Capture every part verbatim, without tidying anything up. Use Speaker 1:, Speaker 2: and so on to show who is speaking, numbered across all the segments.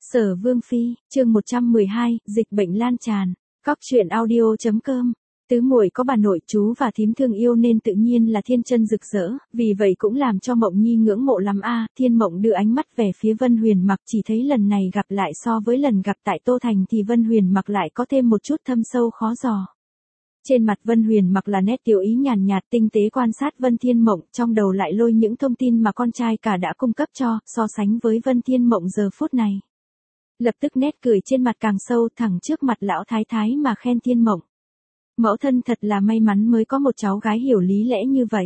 Speaker 1: Sở Vương Phi, chương một trăm mười hai, dịch bệnh lan tràn. Cóc truyện audio chấm com. Tứ muội có bà nội chú và thím thương yêu nên tự nhiên là thiên chân rực rỡ, vì vậy cũng làm cho Mộng Nhi ngưỡng mộ lắm a. Thiên Mộng đưa ánh mắt về phía Vân Huyền Mặc, chỉ thấy lần này gặp lại so với lần gặp tại Tô Thành thì Vân Huyền Mặc lại có thêm một chút thâm sâu khó dò. Trên mặt Vân Huyền Mặc là nét tiểu ý nhàn nhạt, tinh tế quan sát Vân Thiên Mộng, trong đầu lại lôi những thông tin mà con trai cả đã cung cấp cho, so sánh với Vân Thiên Mộng giờ phút này. Lập tức nét cười trên mặt càng sâu, thẳng trước mặt lão thái thái mà khen Thiên Mộng. Mẫu thân thật là may mắn mới có một cháu gái hiểu lý lẽ như vậy.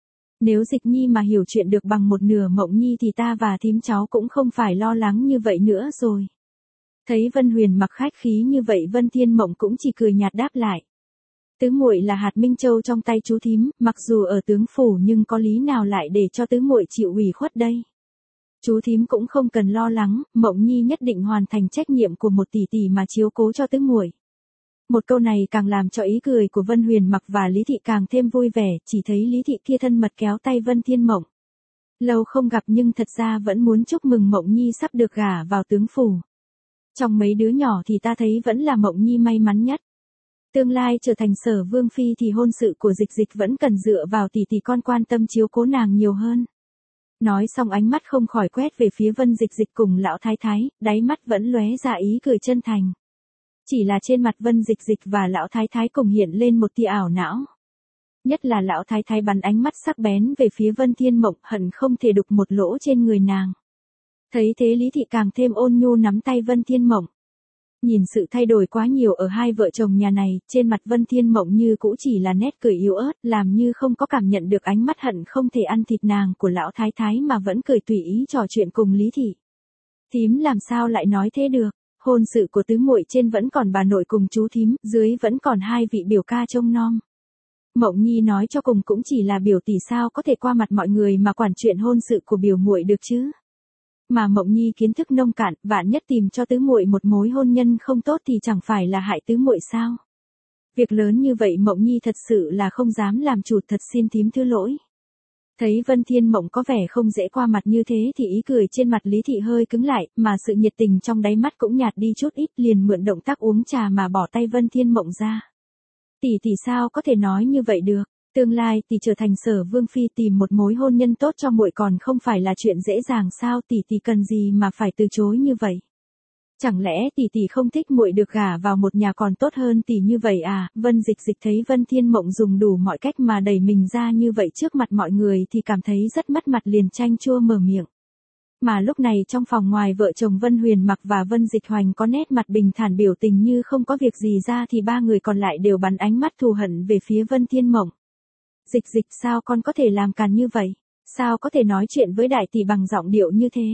Speaker 1: Nếu Dịch Nhi mà hiểu chuyện được bằng một nửa Mộng Nhi thì ta và thím cháu cũng không phải lo lắng như vậy nữa rồi. Thấy Vân Huyền Mặc khách khí như vậy, Vân Thiên Mộng cũng chỉ cười nhạt đáp lại. Tứ muội là hạt minh châu trong tay chú thím, mặc dù ở tướng phủ nhưng có lý nào lại để cho tứ muội chịu ủy khuất đây. Chú thím cũng không cần lo lắng, Mộng Nhi nhất định hoàn thành trách nhiệm của một tỷ tỷ mà chiếu cố cho tứ muội. Một câu này càng làm cho ý cười của Vân Huyền Mặc và Lý Thị càng thêm vui vẻ, chỉ thấy Lý Thị kia thân mật kéo tay Vân Thiên Mộng. Lâu không gặp nhưng thật ra vẫn muốn chúc mừng Mộng Nhi sắp được gả vào tướng phủ. Trong mấy đứa nhỏ thì ta thấy vẫn là Mộng Nhi may mắn nhất. Tương lai trở thành Sở Vương Phi thì hôn sự của Dịch Dịch vẫn cần dựa vào tỷ tỷ con quan tâm chiếu cố nàng nhiều hơn. Nói xong ánh mắt không khỏi quét về phía Vân Dịch Dịch cùng lão thái thái, đáy mắt vẫn lóe ra ý cười chân thành. Chỉ là trên mặt Vân Dịch Dịch và lão thái thái cùng hiện lên một tia ảo não. Nhất là lão thái thái bắn ánh mắt sắc bén về phía Vân Thiên Mộng, hận không thể đục một lỗ trên người nàng. Thấy thế Lý Thị càng thêm ôn nhu nắm tay Vân Thiên Mộng. Nhìn sự thay đổi quá nhiều ở hai vợ chồng nhà này, trên mặt Vân Thiên Mộng như cũ chỉ là nét cười yếu ớt, làm như không có cảm nhận được ánh mắt hận không thể ăn thịt nàng của lão thái thái mà vẫn cười tùy ý trò chuyện cùng Lý Thị. Thím làm sao lại nói thế được, hôn sự của tứ muội trên vẫn còn bà nội cùng chú thím, dưới vẫn còn hai vị biểu ca trông nom. Mộng Nhi nói cho cùng cũng chỉ là biểu tỷ, sao có thể qua mặt mọi người mà quản chuyện hôn sự của biểu muội được chứ. Mà Mộng Nhi kiến thức nông cạn, vạn nhất tìm cho tứ muội một mối hôn nhân không tốt thì chẳng phải là hại tứ muội sao? Việc lớn như vậy Mộng Nhi thật sự là không dám làm chủ, thật xin thím thứ lỗi. Thấy Vân Thiên Mộng có vẻ không dễ qua mặt như thế thì ý cười trên mặt Lý Thị hơi cứng lại, mà sự nhiệt tình trong đáy mắt cũng nhạt đi chút ít, liền mượn động tác uống trà mà bỏ tay Vân Thiên Mộng ra. Tỷ tỷ sao có thể nói như vậy được? Tương lai tỷ trở thành Sở Vương Phi, tìm một mối hôn nhân tốt cho muội còn không phải là chuyện dễ dàng sao? Tỷ tỷ cần gì mà phải từ chối như vậy? Chẳng lẽ tỷ tỷ không thích muội được gả vào một nhà còn tốt hơn tỷ như vậy à? Vân Dịch Dịch thấy Vân Thiên Mộng dùng đủ mọi cách mà đẩy mình ra như vậy trước mặt mọi người thì cảm thấy rất mất mặt, liền chanh chua mở miệng. Mà lúc này trong phòng ngoài vợ chồng Vân Huyền Mặc và Vân Dịch Hoành có nét mặt bình thản biểu tình như không có việc gì ra thì ba người còn lại đều bắn ánh mắt thù hận về phía Vân Thiên Mộng. Dịch Dịch, sao con có thể làm càn như vậy? Sao có thể nói chuyện với đại tỷ bằng giọng điệu như thế?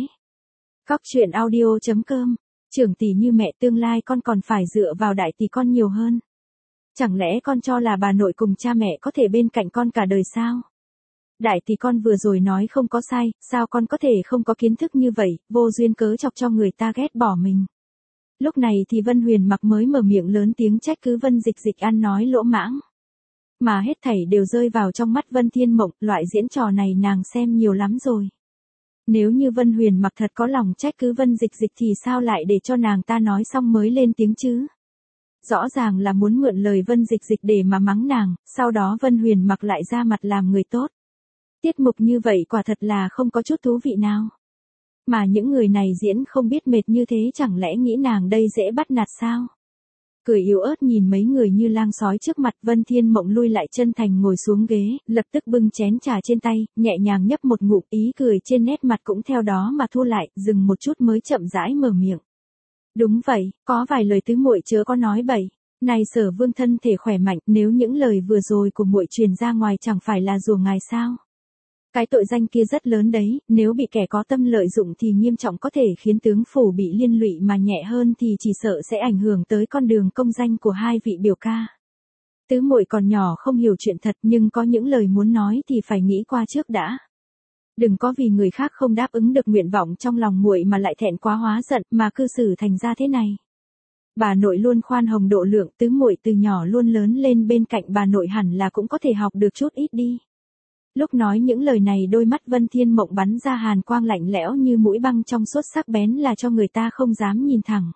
Speaker 1: Cóc truyện audio chấm com. Trưởng tỷ như mẹ, tương lai con còn phải dựa vào đại tỷ con nhiều hơn. Chẳng lẽ con cho là bà nội cùng cha mẹ có thể bên cạnh con cả đời sao? Đại tỷ con vừa rồi nói không có sai, sao con có thể không có kiến thức như vậy, vô duyên cớ chọc cho người ta ghét bỏ mình. Lúc này thì Vân Huyền Mặc mới mở miệng lớn tiếng trách cứ Vân Dịch Dịch ăn nói lỗ mãng. Mà hết thảy đều rơi vào trong mắt Vân Thiên Mộng, loại diễn trò này nàng xem nhiều lắm rồi. Nếu như Vân Huyền Mặc thật có lòng trách cứ Vân Dịch Dịch thì sao lại để cho nàng ta nói xong mới lên tiếng chứ? Rõ ràng là muốn mượn lời Vân Dịch Dịch để mà mắng nàng, sau đó Vân Huyền Mặc lại ra mặt làm người tốt. Tiết mục như vậy quả thật là không có chút thú vị nào. Mà những người này diễn không biết mệt như thế, chẳng lẽ nghĩ nàng đây dễ bắt nạt sao? Cười yếu ớt nhìn mấy người như lang sói trước mặt, Vân Thiên Mộng lui lại chân thành ngồi xuống ghế, lập tức bưng chén trà trên tay, nhẹ nhàng nhấp một ngụm, ý cười trên nét mặt cũng theo đó mà thu lại, dừng một chút mới chậm rãi mở miệng. Đúng vậy, có vài lời tứ muội chớ có nói bậy. Này Sở Vương thân thể khỏe mạnh, nếu những lời vừa rồi của muội truyền ra ngoài chẳng phải là rủa ngài sao? Cái tội danh kia rất lớn đấy, nếu bị kẻ có tâm lợi dụng thì nghiêm trọng, có thể khiến tướng phủ bị liên lụy, mà nhẹ hơn thì chỉ sợ sẽ ảnh hưởng tới con đường công danh của hai vị biểu ca. Tứ muội còn nhỏ không hiểu chuyện thật, nhưng có những lời muốn nói thì phải nghĩ qua trước đã. Đừng có vì người khác không đáp ứng được nguyện vọng trong lòng muội mà lại thẹn quá hóa giận, mà cư xử thành ra thế này. Bà nội luôn khoan hồng độ lượng, tứ muội từ nhỏ luôn lớn lên bên cạnh bà nội hẳn là cũng có thể học được chút ít đi. Lúc nói những lời này đôi mắt Vân Thiên Mộng bắn ra hàn quang lạnh lẽo như mũi băng trong suốt sắc bén là cho người ta không dám nhìn thẳng.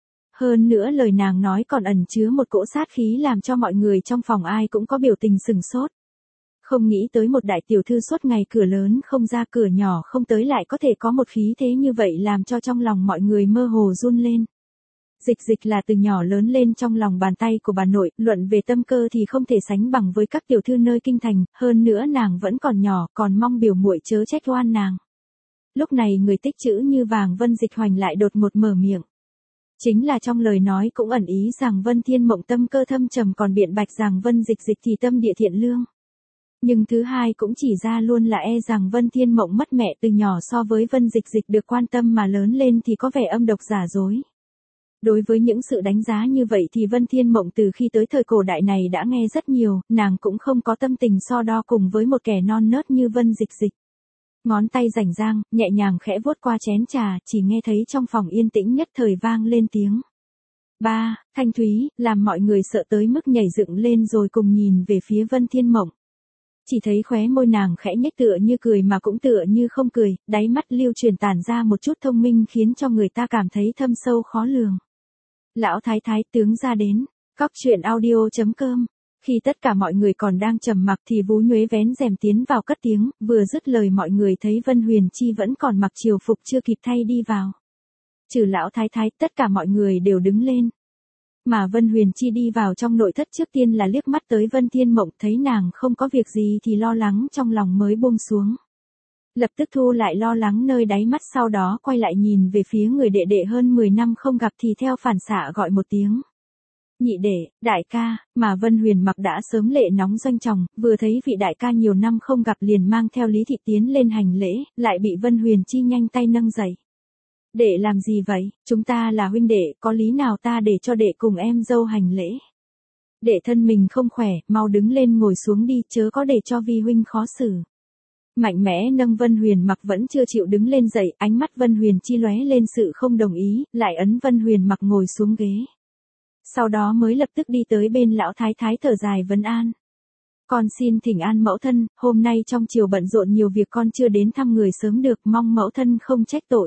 Speaker 1: Hơn nữa lời nàng nói còn ẩn chứa một cỗ sát khí làm cho mọi người trong phòng ai cũng có biểu tình sừng sốt. Không nghĩ tới một đại tiểu thư suốt ngày cửa lớn không ra cửa nhỏ không tới lại có thể có một khí thế như vậy làm cho trong lòng mọi người mơ hồ run lên. Dịch dịch là từ nhỏ lớn lên trong lòng bàn tay của bà nội, luận về tâm cơ thì không thể sánh bằng với các tiểu thư nơi kinh thành, hơn nữa nàng vẫn còn nhỏ, còn mong biểu muội chớ trách oan nàng. Lúc này người tích chữ như vàng Vân Dịch Hoành lại đột ngột mở miệng. Chính là trong lời nói cũng ẩn ý rằng Vân Thiên Mộng tâm cơ thâm trầm còn biện bạch rằng Vân Dịch Dịch thì tâm địa thiện lương. Nhưng thứ hai cũng chỉ ra luôn là e rằng Vân Thiên Mộng mất mẹ từ nhỏ so với Vân Dịch Dịch được quan tâm mà lớn lên thì có vẻ âm độc giả dối. Đối với những sự đánh giá như vậy thì Vân Thiên Mộng từ khi tới thời cổ đại này đã nghe rất nhiều, nàng cũng không có tâm tình so đo cùng với một kẻ non nớt như Vân Dịch Dịch. Ngón tay rảnh rang, nhẹ nhàng khẽ vuốt qua chén trà, chỉ nghe thấy trong phòng yên tĩnh nhất thời vang lên tiếng. Ba, thanh thúy, làm mọi người sợ tới mức nhảy dựng lên rồi cùng nhìn về phía Vân Thiên Mộng. Chỉ thấy khóe môi nàng khẽ nhếch tựa như cười mà cũng tựa như không cười, đáy mắt lưu truyền tản ra một chút thông minh khiến cho người ta cảm thấy thâm sâu khó lường. Lão thái thái tướng ra đến, cóc truyện audio chấm com. Khi tất cả mọi người còn đang trầm mặc thì Vú Nhuế vén rèm tiến vào cất tiếng, vừa dứt lời mọi người thấy Vân Huyền Chi vẫn còn mặc triều phục chưa kịp thay đi vào. Trừ lão thái thái, tất cả mọi người đều đứng lên. Mà Vân Huyền Chi đi vào trong nội thất trước tiên là liếc mắt tới Vân Thiên Mộng, thấy nàng không có việc gì thì lo lắng trong lòng mới buông xuống. Lập tức thu lại lo lắng nơi đáy mắt, sau đó quay lại nhìn về phía người đệ đệ hơn mười năm không gặp thì theo phản xạ gọi một tiếng. Nhị đệ, đại ca, mà Vân Huyền Mặc đã sớm lệ nóng doanh chồng, vừa thấy vị đại ca nhiều năm không gặp liền mang theo Lý Thị tiến lên hành lễ, lại bị Vân Huyền Chi nhanh tay nâng dậy. Đệ làm gì vậy, chúng ta là huynh đệ, có lý nào ta để cho đệ cùng em dâu hành lễ. Đệ thân mình không khỏe, mau đứng lên ngồi xuống đi, chớ có để cho vi huynh khó xử. Mạnh mẽ nâng Vân Huyền Mặc vẫn chưa chịu đứng lên dậy, ánh mắt Vân Huyền Chi lóe lên sự không đồng ý, lại ấn Vân Huyền Mặc ngồi xuống ghế. Sau đó mới lập tức đi tới bên lão thái thái thở dài vấn an. Con xin thỉnh an mẫu thân, hôm nay trong triều bận rộn nhiều việc con chưa đến thăm người sớm được, mong mẫu thân không trách tội.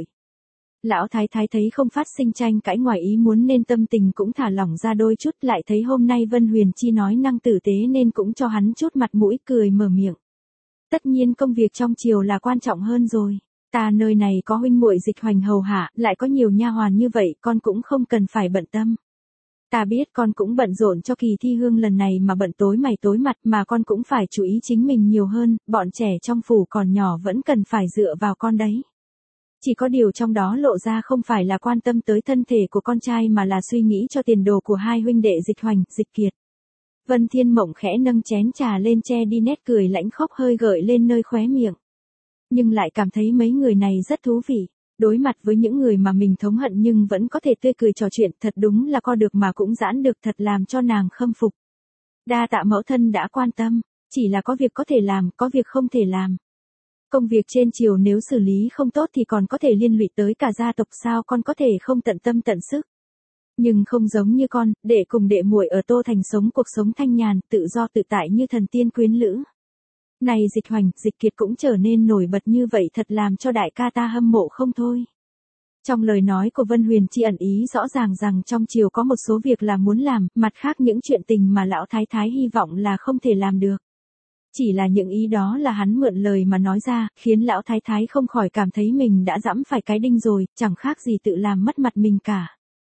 Speaker 1: Lão thái thái thấy không phát sinh tranh cãi ngoài ý muốn nên tâm tình cũng thả lỏng ra đôi chút, lại thấy hôm nay Vân Huyền Chi nói năng tử tế nên cũng cho hắn chút mặt mũi, cười mở miệng. Tất nhiên công việc trong triều là quan trọng hơn rồi. Ta nơi này có huynh muội Dịch Hoành hầu hạ, lại có nhiều nha hoàn như vậy, con cũng không cần phải bận tâm. Ta biết con cũng bận rộn cho kỳ thi hương lần này mà bận tối mày tối mặt, mà con cũng phải chú ý chính mình nhiều hơn, bọn trẻ trong phủ còn nhỏ vẫn cần phải dựa vào con đấy. Chỉ có điều trong đó lộ ra không phải là quan tâm tới thân thể của con trai mà là suy nghĩ cho tiền đồ của hai huynh đệ Dịch Hoành, Dịch Kiệt. Vân Thiên Mộng khẽ nâng chén trà lên che đi nét cười lãnh khốc hơi gợi lên nơi khóe miệng. Nhưng lại cảm thấy mấy người này rất thú vị. Đối mặt với những người mà mình thống hận nhưng vẫn có thể tươi cười trò chuyện, thật đúng là co được mà cũng giãn được, thật làm cho nàng khâm phục. Đa tạ mẫu thân đã quan tâm, chỉ là có việc có thể làm, có việc không thể làm. Công việc trên triều nếu xử lý không tốt thì còn có thể liên lụy tới cả gia tộc, sao con có thể không tận tâm tận sức. Nhưng không giống như con, đệ cùng đệ muội ở Tô Thành sống cuộc sống thanh nhàn, tự do tự tại như thần tiên quyến lữ. Này Dịch Hoành, Dịch Kiệt cũng trở nên nổi bật như vậy, thật làm cho đại ca ta hâm mộ không thôi. Trong lời nói của Vân Huyền Chi ẩn ý rõ ràng rằng trong triều có một số việc là muốn làm, mặt khác những chuyện tình mà lão thái thái hy vọng là không thể làm được. Chỉ là những ý đó là hắn mượn lời mà nói ra, khiến lão thái thái không khỏi cảm thấy mình đã giẫm phải cái đinh rồi, chẳng khác gì tự làm mất mặt mình cả.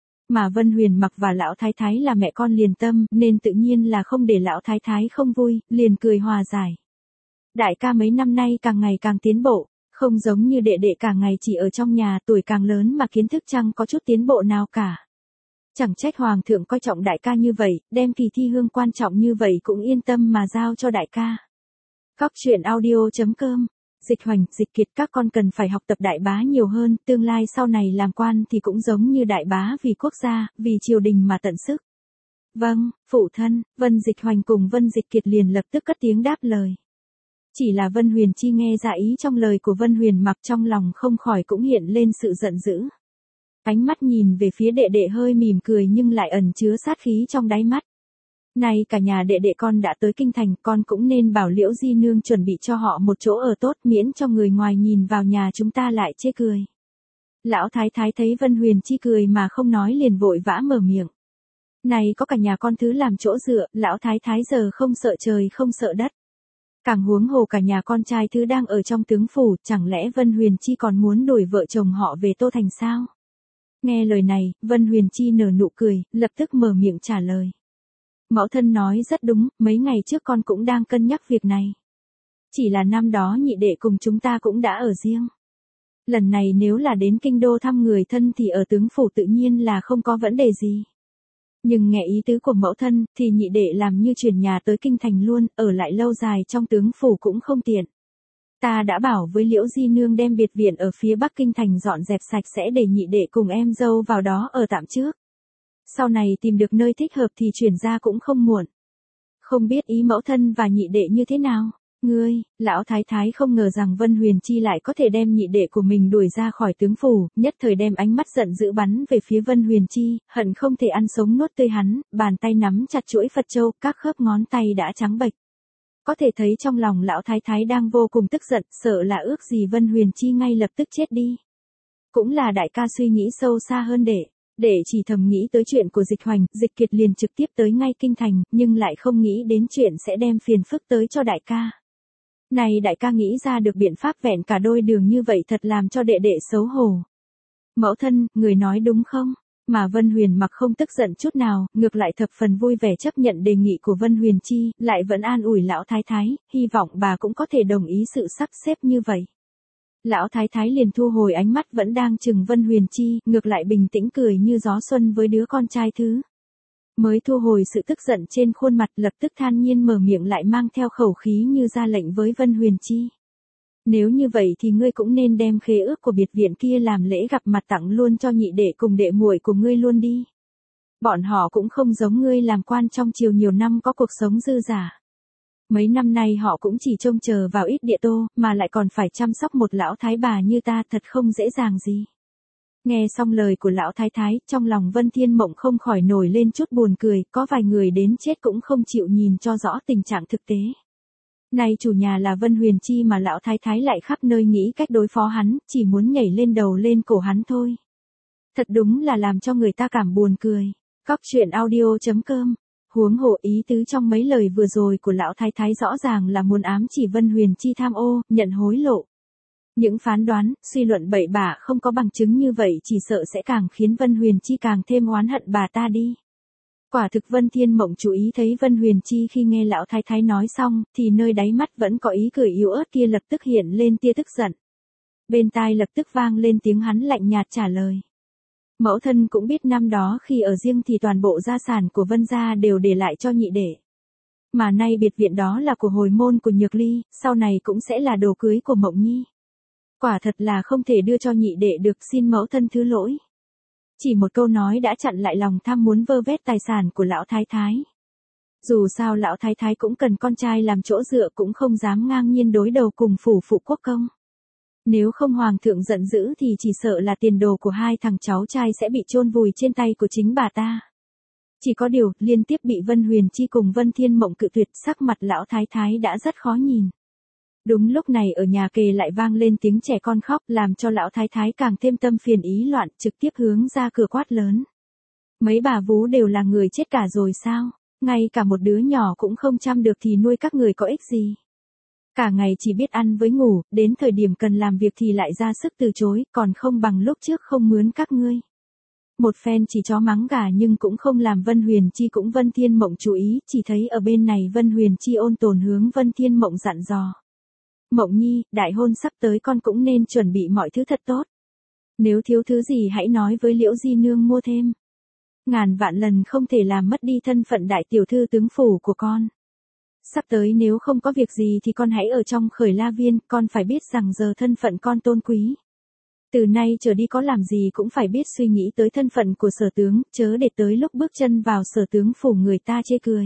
Speaker 1: Mà Vân Huyền Mặc và lão thái thái là mẹ con liền tâm, nên tự nhiên là không để lão thái thái không vui, liền cười hòa giải. Đại ca mấy năm nay càng ngày càng tiến bộ, không giống như đệ đệ cả ngày chỉ ở trong nhà, tuổi càng lớn mà kiến thức chẳng có chút tiến bộ nào cả. Chẳng trách hoàng thượng coi trọng đại ca như vậy, đem kỳ thi hương quan trọng như vậy cũng yên tâm mà giao cho đại ca. Cóc truyện audio chấm com. Dịch Hoành, Dịch Kiệt, các con cần phải học tập đại bá nhiều hơn, tương lai sau này làm quan thì cũng giống như đại bá vì quốc gia, vì triều đình mà tận sức. Vâng, phụ thân. Vân Dịch Hoành cùng Vân Dịch Kiệt liền lập tức cất tiếng đáp lời. Chỉ là Vân Huyền Chi nghe ra ý trong lời của Vân Huyền Mặc, trong lòng không khỏi cũng hiện lên sự giận dữ. Ánh mắt nhìn về phía đệ đệ hơi mỉm cười nhưng lại ẩn chứa sát khí trong đáy mắt. Này cả nhà đệ đệ con đã tới kinh thành, con cũng nên bảo Liễu Di Nương chuẩn bị cho họ một chỗ ở tốt, miễn cho người ngoài nhìn vào nhà chúng ta lại chê cười. Lão thái thái thấy Vân Huyền Chi cười mà không nói liền vội vã mở miệng. Này có cả nhà con thứ làm chỗ dựa, lão thái thái giờ không sợ trời không sợ đất. Càng huống hồ cả nhà con trai thứ đang ở trong tướng phủ, chẳng lẽ Vân Huyền Chi còn muốn đuổi vợ chồng họ về Tô Thành sao? Nghe lời này, Vân Huyền Chi nở nụ cười, lập tức mở miệng trả lời. Mẫu thân nói rất đúng, mấy ngày trước con cũng đang cân nhắc việc này. Chỉ là năm đó nhị đệ cùng chúng ta cũng đã ở riêng. Lần này nếu là đến kinh đô thăm người thân thì ở tướng phủ tự nhiên là không có vấn đề gì. Nhưng nghe ý tứ của mẫu thân thì nhị đệ làm như chuyển nhà tới kinh thành luôn, ở lại lâu dài trong tướng phủ cũng không tiện. Ta đã bảo với Liễu Di Nương đem biệt viện ở phía bắc kinh thành dọn dẹp sạch sẽ để nhị đệ cùng em dâu vào đó ở tạm trước. Sau này tìm được nơi thích hợp thì chuyển ra cũng không muộn. Không biết ý mẫu thân và nhị đệ như thế nào? Ngươi, lão thái thái không ngờ rằng Vân Huyền Chi lại có thể đem nhị đệ của mình đuổi ra khỏi tướng phủ, nhất thời đem ánh mắt giận dữ bắn về phía Vân Huyền Chi, hận không thể ăn sống nuốt tươi hắn, bàn tay nắm chặt chuỗi Phật châu, các khớp ngón tay đã trắng bệch. Có thể thấy trong lòng lão thái thái đang vô cùng tức giận, sợ là ước gì Vân Huyền Chi ngay lập tức chết đi. Cũng là đại ca suy nghĩ sâu xa hơn để, để chỉ thầm nghĩ tới chuyện của Dịch Hoành, Dịch Kiệt liền trực tiếp tới ngay kinh thành, nhưng lại không nghĩ đến chuyện sẽ đem phiền phức tới cho đại ca. Này đại ca nghĩ ra được biện pháp vẹn cả đôi đường như vậy thật làm cho đệ đệ xấu hổ. Mẫu thân, người nói đúng không? Mà Vân Huyền mặc không tức giận chút nào, ngược lại thập phần vui vẻ chấp nhận đề nghị của Vân Huyền Chi, lại vẫn an ủi lão thái thái, hy vọng bà cũng có thể đồng ý sự sắp xếp như vậy. Lão thái thái liền thu hồi ánh mắt vẫn đang chừng Vân Huyền Chi, ngược lại bình tĩnh cười như gió xuân với đứa con trai thứ. Mới thu hồi sự tức giận trên khuôn mặt, lập tức than nhiên mở miệng lại mang theo khẩu khí như ra lệnh với Vân Huyền Chi. Nếu như vậy thì ngươi cũng nên đem khế ước của biệt viện kia làm lễ gặp mặt tặng luôn cho nhị đệ cùng đệ muội của ngươi luôn đi. Bọn họ cũng không giống ngươi làm quan trong triều nhiều năm có cuộc sống dư dả. Mấy năm nay họ cũng chỉ trông chờ vào ít địa tô, mà lại còn phải chăm sóc một lão thái bà như ta, thật không dễ dàng gì. Nghe xong lời của lão thái thái, trong lòng Vân Thiên Mộng không khỏi nổi lên chút buồn cười, có vài người đến chết cũng không chịu nhìn cho rõ tình trạng thực tế. Này chủ nhà là Vân Huyền Chi mà lão thái thái lại khắp nơi nghĩ cách đối phó hắn, chỉ muốn nhảy lên đầu lên cổ hắn thôi. Thật đúng là làm cho người ta cảm buồn cười. Cóc truyện audio chấm com. Huống hộ ý tứ trong mấy lời vừa rồi của lão thái thái rõ ràng là muốn ám chỉ Vân Huyền Chi tham ô, nhận hối lộ. Những phán đoán, suy luận bậy bạ không có bằng chứng như vậy chỉ sợ sẽ càng khiến Vân Huyền Chi càng thêm oán hận bà ta đi. Quả thực Vân Thiên Mộng chú ý thấy Vân Huyền Chi khi nghe lão thái thái nói xong, thì nơi đáy mắt vẫn có ý cười yếu ớt kia lập tức hiện lên tia tức giận. Bên tai lập tức vang lên tiếng hắn lạnh nhạt trả lời. Mẫu thân cũng biết năm đó khi ở riêng thì toàn bộ gia sản của Vân gia đều để lại cho nhị đệ. Mà nay biệt viện đó là của hồi môn của Nhược Ly, sau này cũng sẽ là đồ cưới của Mộng Nhi. Quả thật là không thể đưa cho nhị đệ được, xin mẫu thân thứ lỗi. Chỉ một câu nói đã chặn lại lòng tham muốn vơ vét tài sản của lão thái thái. Dù sao lão thái thái cũng cần con trai làm chỗ dựa, cũng không dám ngang nhiên đối đầu cùng phủ phụ quốc công. Nếu không hoàng thượng giận dữ thì chỉ sợ là tiền đồ của hai thằng cháu trai sẽ bị chôn vùi trên tay của chính bà ta. Chỉ có điều, liên tiếp bị Vân Huyền Chi cùng Vân Thiên Mộng cự tuyệt, sắc mặt lão thái thái đã rất khó nhìn. Đúng lúc này ở nhà kề lại vang lên tiếng trẻ con khóc, làm cho lão thái thái càng thêm tâm phiền ý loạn, trực tiếp hướng ra cửa quát lớn. Mấy bà vú đều là người chết cả rồi sao? Ngay cả một đứa nhỏ cũng không chăm được thì nuôi các người có ích gì? Cả ngày chỉ biết ăn với ngủ, đến thời điểm cần làm việc thì lại ra sức từ chối, còn không bằng lúc trước không mướn các ngươi. Một phen chỉ chó mắng gà nhưng cũng không làm Vân Huyền Chi cũng Vân Thiên Mộng chú ý, chỉ thấy ở bên này Vân Huyền Chi ôn tồn hướng Vân Thiên Mộng dặn dò. Mộng Nhi, đại hôn sắp tới con cũng nên chuẩn bị mọi thứ thật tốt. Nếu thiếu thứ gì hãy nói với Liễu Di Nương mua thêm. Ngàn vạn lần không thể làm mất đi thân phận đại tiểu thư tướng phủ của con. Sắp tới nếu không có việc gì thì con hãy ở trong Khởi La Viên, con phải biết rằng giờ thân phận con tôn quý. Từ nay trở đi có làm gì cũng phải biết suy nghĩ tới thân phận của sở tướng, chớ để tới lúc bước chân vào sở tướng phủ người ta chê cười.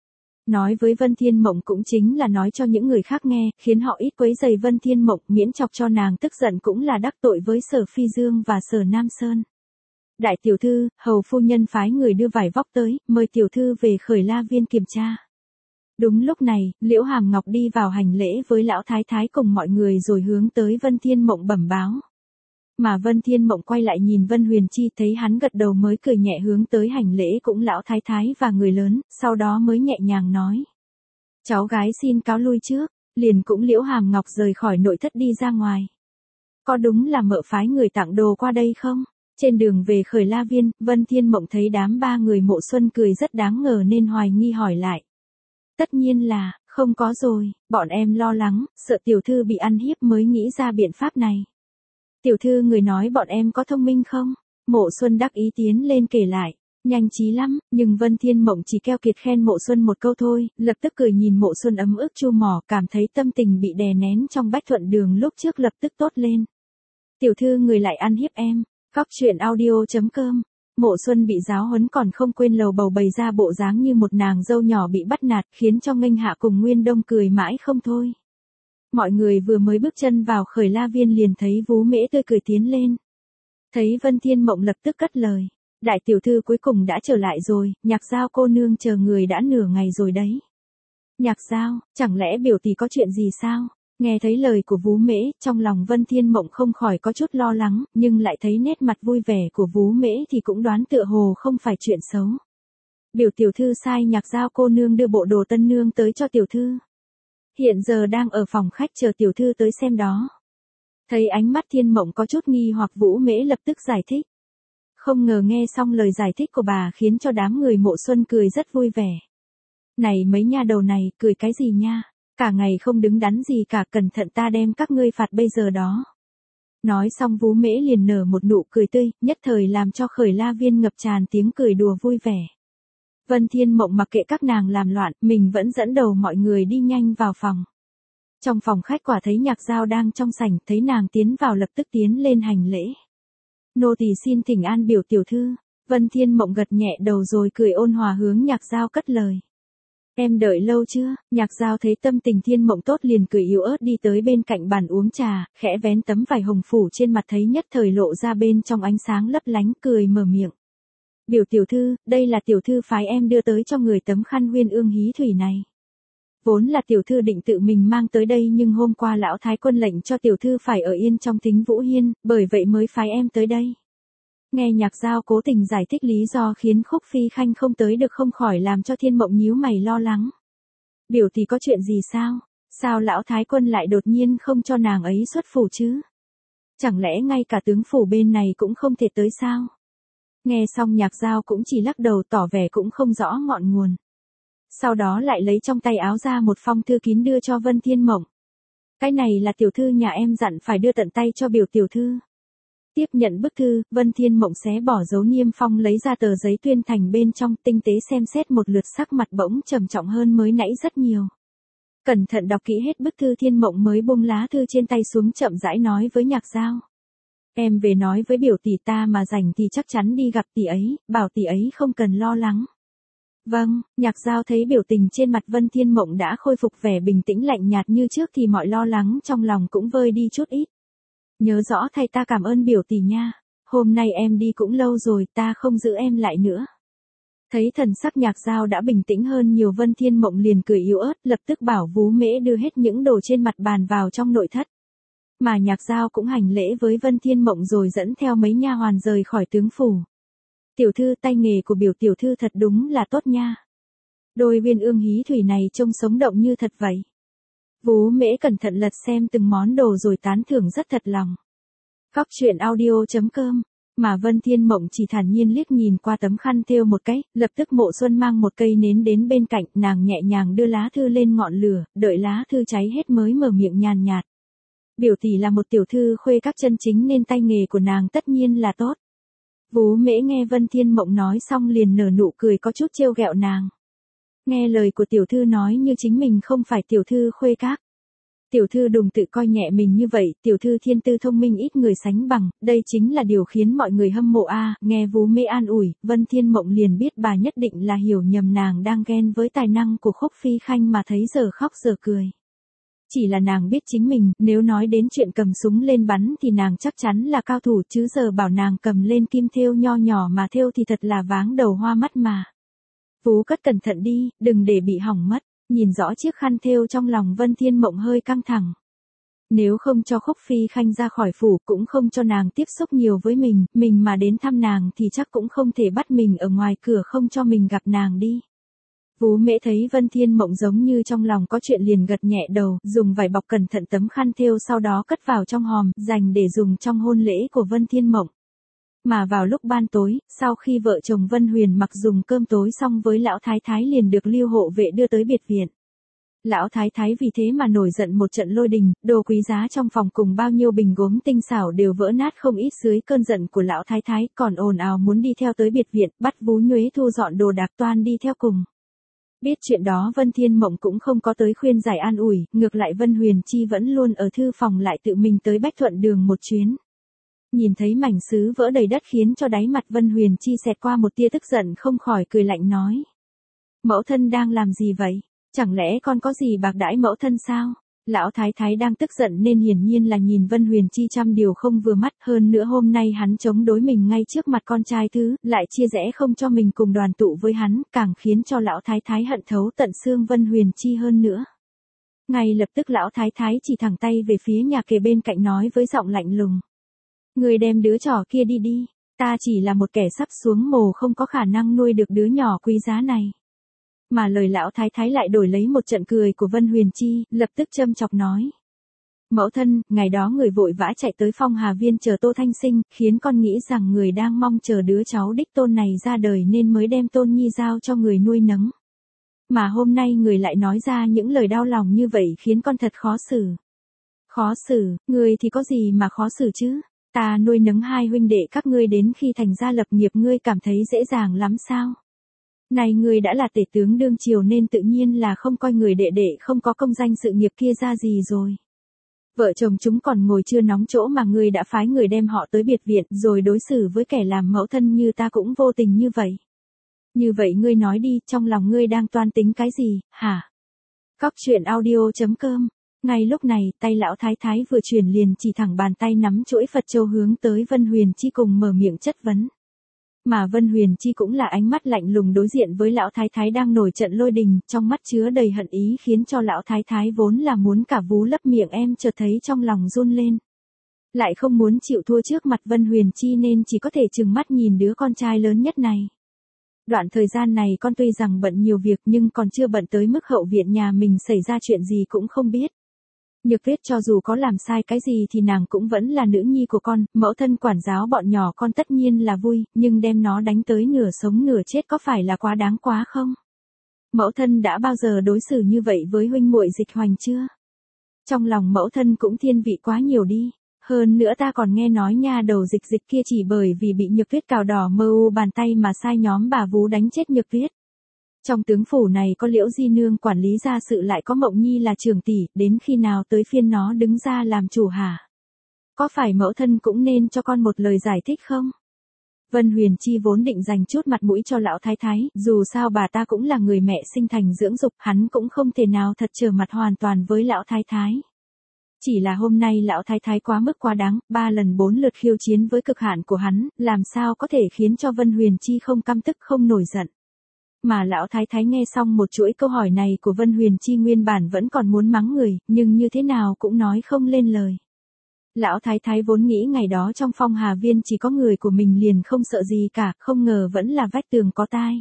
Speaker 1: Nói với Vân Thiên Mộng cũng chính là nói cho những người khác nghe, khiến họ ít quấy rầy Vân Thiên Mộng, miễn chọc cho nàng tức giận cũng là đắc tội với Sở Phi Dương và Sở Nam Sơn. Đại tiểu thư, hầu phu nhân phái người đưa vải vóc tới, mời tiểu thư về Khởi La Viên kiểm tra. Đúng lúc này, Liễu Hàm Ngọc đi vào hành lễ với lão thái thái cùng mọi người rồi hướng tới Vân Thiên Mộng bẩm báo. Mà Vân Thiên Mộng quay lại nhìn Vân Huyền Chi, thấy hắn gật đầu mới cười nhẹ hướng tới hành lễ cũng lão thái thái và người lớn, sau đó mới nhẹ nhàng nói. Cháu gái xin cáo lui trước, liền cũng Liễu Hàm Ngọc rời khỏi nội thất đi ra ngoài. Có đúng là mợ phái người tặng đồ qua đây không? Trên đường về Khởi La Viên, Vân Thiên Mộng thấy đám ba người Mộ Xuân cười rất đáng ngờ nên hoài nghi hỏi lại. Tất nhiên là, không có rồi, bọn em lo lắng, sợ tiểu thư bị ăn hiếp mới nghĩ ra biện pháp này. Tiểu thư người nói bọn em có thông minh không? Mộ Xuân đắc ý tiến lên kể lại. Nhanh trí lắm, nhưng Vân Thiên Mộng chỉ keo kiệt khen Mộ Xuân một câu thôi, lập tức cười nhìn Mộ Xuân ấm ức chu mỏ, cảm thấy tâm tình bị đè nén trong Bách Thuận Đường lúc trước lập tức tốt lên. Tiểu thư người lại ăn hiếp em. Góc truyện audio chấm com. Mộ Xuân bị giáo huấn còn không quên lầu bầu bày ra bộ dáng như một nàng dâu nhỏ bị bắt nạt, khiến cho Nghênh Hạ cùng Nguyên Đông cười mãi không thôi. Mọi người vừa mới bước chân vào Khởi La Viên liền thấy Vú Mễ tươi cười tiến lên. Thấy Vân Thiên Mộng lập tức cất lời. Đại tiểu thư cuối cùng đã trở lại rồi, Nhạc Giao cô nương chờ người đã nửa ngày rồi đấy. Nhạc Giao, chẳng lẽ biểu tỷ có chuyện gì sao? Nghe thấy lời của Vú Mễ, trong lòng Vân Thiên Mộng không khỏi có chút lo lắng, nhưng lại thấy nét mặt vui vẻ của Vú Mễ thì cũng đoán tựa hồ không phải chuyện xấu. Biểu tiểu thư sai Nhạc Giao cô nương đưa bộ đồ tân nương tới cho tiểu thư. Hiện giờ đang ở phòng khách chờ tiểu thư tới xem đó. Thấy ánh mắt Thiên Mộng có chút nghi hoặc, Vũ Mễ lập tức giải thích. Không ngờ nghe xong lời giải thích của bà khiến cho đám người Mộ Xuân cười rất vui vẻ. Này mấy nha đầu này, cười cái gì nha? Cả ngày không đứng đắn gì cả, cẩn thận ta đem các ngươi phạt bây giờ đó. Nói xong Vú Mễ liền nở một nụ cười tươi, nhất thời làm cho Khởi La Viên ngập tràn tiếng cười đùa vui vẻ. Vân Thiên Mộng mặc kệ các nàng làm loạn, mình vẫn dẫn đầu mọi người đi nhanh vào phòng. Trong phòng khách quả thấy Nhạc Giao đang trong sảnh, thấy nàng tiến vào lập tức tiến lên hành lễ. Nô tỳ xin thỉnh an biểu tiểu thư. Vân Thiên Mộng gật nhẹ đầu rồi cười ôn hòa hướng Nhạc Giao cất lời. Em đợi lâu chưa? Nhạc Giao thấy tâm tình Thiên Mộng tốt liền cười yếu ớt đi tới bên cạnh bàn uống trà, khẽ vén tấm vải hồng phủ trên mặt thấy nhất thời lộ ra bên trong ánh sáng lấp lánh, cười mở miệng. Biểu tiểu thư, đây là tiểu thư phái em đưa tới cho người tấm khăn Huyên Ương hí thủy này. Vốn là tiểu thư định tự mình mang tới đây nhưng hôm qua lão thái quân lệnh cho tiểu thư phải ở yên trong Thính Vũ Hiên, bởi vậy mới phái em tới đây. Nghe Nhạc Giao cố tình giải thích lý do khiến Khúc Phi Khanh không tới được không khỏi làm cho Thiên Mộng nhíu mày lo lắng. Biểu thì có chuyện gì sao? Sao lão thái quân lại đột nhiên không cho nàng ấy xuất phủ chứ? Chẳng lẽ ngay cả tướng phủ bên này cũng không thể tới sao? Nghe xong Nhạc Giao cũng chỉ lắc đầu tỏ vẻ cũng không rõ ngọn nguồn. Sau đó lại lấy trong tay áo ra một phong thư kín đưa cho Vân Thiên Mộng. Cái này là tiểu thư nhà em dặn phải đưa tận tay cho biểu tiểu thư. Tiếp nhận bức thư, Vân Thiên Mộng xé bỏ dấu niêm phong lấy ra tờ giấy tuyên thành bên trong, tinh tế xem xét một lượt, sắc mặt bỗng trầm trọng hơn mới nãy rất nhiều. Cẩn thận đọc kỹ hết bức thư, Thiên Mộng mới buông lá thư trên tay xuống, chậm rãi nói với Nhạc Giao. Em về nói với biểu tỷ ta mà rảnh thì chắc chắn đi gặp tỷ ấy, bảo tỷ ấy không cần lo lắng. Vâng, Nhạc Giao thấy biểu tình trên mặt Vân Thiên Mộng đã khôi phục vẻ bình tĩnh lạnh nhạt như trước thì mọi lo lắng trong lòng cũng vơi đi chút ít. Nhớ rõ thay ta cảm ơn biểu tỷ nha, hôm nay em đi cũng lâu rồi, ta không giữ em lại nữa. Thấy thần sắc Nhạc Giao đã bình tĩnh hơn nhiều, Vân Thiên Mộng liền cười yếu ớt, lập tức bảo Vú Mễ đưa hết những đồ trên mặt bàn vào trong nội thất. Mà Nhạc Giao cũng hành lễ với Vân Thiên Mộng rồi dẫn theo mấy nha hoàn rời khỏi tướng phủ. Tiểu thư, tay nghề của biểu tiểu thư thật đúng là tốt nha. Đôi Huyên Ương hí thủy này trông sống động như thật vậy. Vú Mễ cẩn thận lật xem từng món đồ rồi tán thưởng rất thật lòng. Góc truyện audio chấm com. Mà Vân Thiên Mộng chỉ thản nhiên liếc nhìn qua tấm khăn thêu một cái, lập tức Mộ Xuân mang một cây nến đến bên cạnh, nàng nhẹ nhàng đưa lá thư lên ngọn lửa, đợi lá thư cháy hết mới mở miệng nhàn nhạt. Biểu tỷ là một tiểu thư khuê các chân chính nên tay nghề của nàng tất nhiên là tốt. Vú Mễ nghe Vân Thiên Mộng nói xong liền nở nụ cười có chút trêu ghẹo nàng. Nghe lời của tiểu thư nói như chính mình không phải tiểu thư khuê các. Tiểu thư đừng tự coi nhẹ mình như vậy, tiểu thư thiên tư thông minh ít người sánh bằng, đây chính là điều khiến mọi người hâm mộ a. Nghe Vú Mễ an ủi, Vân Thiên Mộng liền biết bà nhất định là hiểu nhầm nàng đang ghen với tài năng của Khúc Phi Khanh mà thấy giờ khóc giờ cười. Chỉ là nàng biết chính mình, nếu nói đến chuyện cầm súng lên bắn thì nàng chắc chắn là cao thủ, chứ giờ bảo nàng cầm lên kim thêu nho nhỏ mà thêu thì thật là váng đầu hoa mắt mà. Vú cất cẩn thận đi, đừng để bị hỏng mất. Nhìn rõ chiếc khăn thêu trong lòng Vân Thiên Mộng hơi căng thẳng. Nếu không cho Khúc Phi Khanh ra khỏi phủ, cũng không cho nàng tiếp xúc nhiều với mình, mình mà đến thăm nàng thì chắc cũng không thể bắt mình ở ngoài cửa không cho mình gặp nàng đi. Vú Mễ thấy Vân Thiên Mộng giống như trong lòng có chuyện liền gật nhẹ đầu, dùng vải bọc cẩn thận tấm khăn thêu sau đó cất vào trong hòm, dành để dùng trong hôn lễ của Vân Thiên Mộng. Mà vào lúc ban tối, sau khi vợ chồng Vân Huyền mặc dùng cơm tối xong với lão thái thái liền được Lưu hộ vệ đưa tới biệt viện. Lão thái thái vì thế mà nổi giận một trận lôi đình, đồ quý giá trong phòng cùng bao nhiêu bình gốm tinh xảo đều vỡ nát không ít dưới cơn giận của lão thái thái, còn ồn ào muốn đi theo tới biệt viện, bắt Vú Nhuế thu dọn đồ đạc toan đi theo cùng. Biết chuyện đó Vân Thiên Mộng cũng không có tới khuyên giải an ủi, ngược lại Vân Huyền Chi vẫn luôn ở thư phòng lại tự mình tới Bách Thuận Đường một chuyến. Nhìn thấy mảnh sứ vỡ đầy đất khiến cho đáy mặt Vân Huyền Chi xẹt qua một tia tức giận, không khỏi cười lạnh nói. Mẫu thân đang làm gì vậy? Chẳng lẽ con có gì bạc đãi mẫu thân sao? Lão thái thái đang tức giận nên hiển nhiên là nhìn Vân Huyền Chi trăm điều không vừa mắt, hơn nữa hôm nay hắn chống đối mình ngay trước mặt con trai thứ, lại chia rẽ không cho mình cùng đoàn tụ với hắn, càng khiến cho lão thái thái hận thấu tận xương Vân Huyền Chi hơn nữa. Ngay lập tức lão thái thái chỉ thẳng tay về phía nhà kề bên cạnh nói với giọng lạnh lùng. Người đem đứa trò kia đi đi, ta chỉ là một kẻ sắp xuống mồ không có khả năng nuôi được đứa nhỏ quý giá này. Mà lời lão thái thái lại đổi lấy một trận cười của Vân Huyền Chi, lập tức châm chọc nói. Mẫu thân, ngày đó người vội vã chạy tới Phong Hà Viên chờ Tô Thanh sinh, khiến con nghĩ rằng người đang mong chờ đứa cháu đích tôn này ra đời nên mới đem tôn nhi giao cho người nuôi nấng. Mà hôm nay người lại nói ra những lời đau lòng như vậy khiến con thật khó xử. Khó xử, người thì có gì mà khó xử chứ? Ta nuôi nấng hai huynh đệ các ngươi đến khi thành gia lập nghiệp ngươi cảm thấy dễ dàng lắm sao? Này ngươi đã là tể tướng đương triều nên tự nhiên là không coi người đệ đệ không có công danh sự nghiệp kia ra gì rồi. Vợ chồng chúng còn ngồi chưa nóng chỗ mà ngươi đã phái người đem họ tới biệt viện rồi đối xử với kẻ làm mẫu thân như ta cũng vô tình như vậy. Như vậy ngươi nói đi, trong lòng ngươi đang toan tính cái gì, hả? Cóc truyện audio chấm com. Ngay lúc này, tay lão thái thái vừa chuyển liền chỉ thẳng bàn tay nắm chuỗi Phật châu hướng tới Vân Huyền Chi cùng mở miệng chất vấn. Mà Vân Huyền Chi cũng là ánh mắt lạnh lùng đối diện với lão thái thái đang nổi trận lôi đình, trong mắt chứa đầy hận ý khiến cho lão thái thái vốn là muốn cả vú lấp miệng em chợt thấy trong lòng run lên. Lại không muốn chịu thua trước mặt Vân Huyền Chi nên chỉ có thể trừng mắt nhìn đứa con trai lớn nhất này. Đoạn thời gian này con tuy rằng bận nhiều việc nhưng còn chưa bận tới mức hậu viện nhà mình xảy ra chuyện gì cũng không biết. Nhược Tuyết cho dù có làm sai cái gì thì nàng cũng vẫn là nữ nhi của con, mẫu thân quản giáo bọn nhỏ con tất nhiên là vui, nhưng đem nó đánh tới nửa sống nửa chết có phải là quá đáng quá không? Mẫu thân đã bao giờ đối xử như vậy với huynh muội Dịch Hoành chưa? Trong lòng mẫu thân cũng thiên vị quá nhiều đi. Hơn nữa ta còn nghe nói nha đầu Dịch Dịch kia chỉ bởi vì bị Nhược Tuyết cào đỏ mơ u bàn tay mà sai nhóm bà vú đánh chết Nhược Tuyết. Trong tướng phủ này có Liễu Di Nương quản lý gia sự lại có Mộng Nhi là trưởng tỷ, đến khi nào tới phiên nó đứng ra làm chủ hả? Có phải mẫu thân cũng nên cho con một lời giải thích không? Vân Huyền Chi vốn định dành chút mặt mũi cho lão thái thái, dù sao bà ta cũng là người mẹ sinh thành dưỡng dục, hắn cũng không thể nào thật trở mặt hoàn toàn với lão thái thái. Chỉ là hôm nay lão thái thái quá mức quá đáng, ba lần bốn lượt khiêu chiến với cực hạn của hắn, làm sao có thể khiến cho Vân Huyền Chi không căm tức không nổi giận. Mà lão thái thái nghe xong một chuỗi câu hỏi này của Vân Huyền Chi nguyên bản vẫn còn muốn mắng người, nhưng như thế nào cũng nói không lên lời. Lão thái thái vốn nghĩ ngày đó trong Phong Hà Viên chỉ có người của mình liền không sợ gì cả, không ngờ vẫn là vách tường có tai.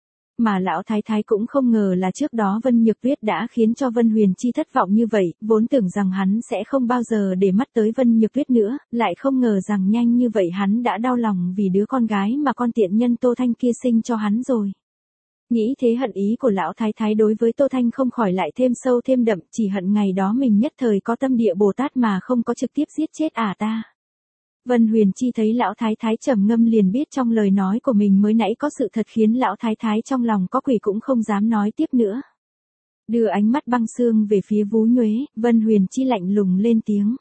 Speaker 1: Mà lão thái thái cũng không ngờ là trước đó Vân Nhược Tuyết đã khiến cho Vân Huyền Chi thất vọng như vậy, vốn tưởng rằng hắn sẽ không bao giờ để mắt tới Vân Nhược Tuyết nữa, lại không ngờ rằng nhanh như vậy hắn đã đau lòng vì đứa con gái mà con tiện nhân Tô Thanh kia sinh cho hắn rồi. Nghĩ thế hận ý của lão thái thái đối với Tô Thanh không khỏi lại thêm sâu thêm đậm, chỉ hận ngày đó mình nhất thời có tâm địa Bồ Tát mà không có trực tiếp giết chết ả ta. Vân Huyền Chi thấy lão thái thái trầm ngâm liền biết trong lời nói của mình mới nãy có sự thật khiến lão thái thái trong lòng có quỷ cũng không dám nói tiếp nữa. Đưa ánh mắt băng xương về phía Vú Nhuế, Vân Huyền Chi lạnh lùng lên tiếng.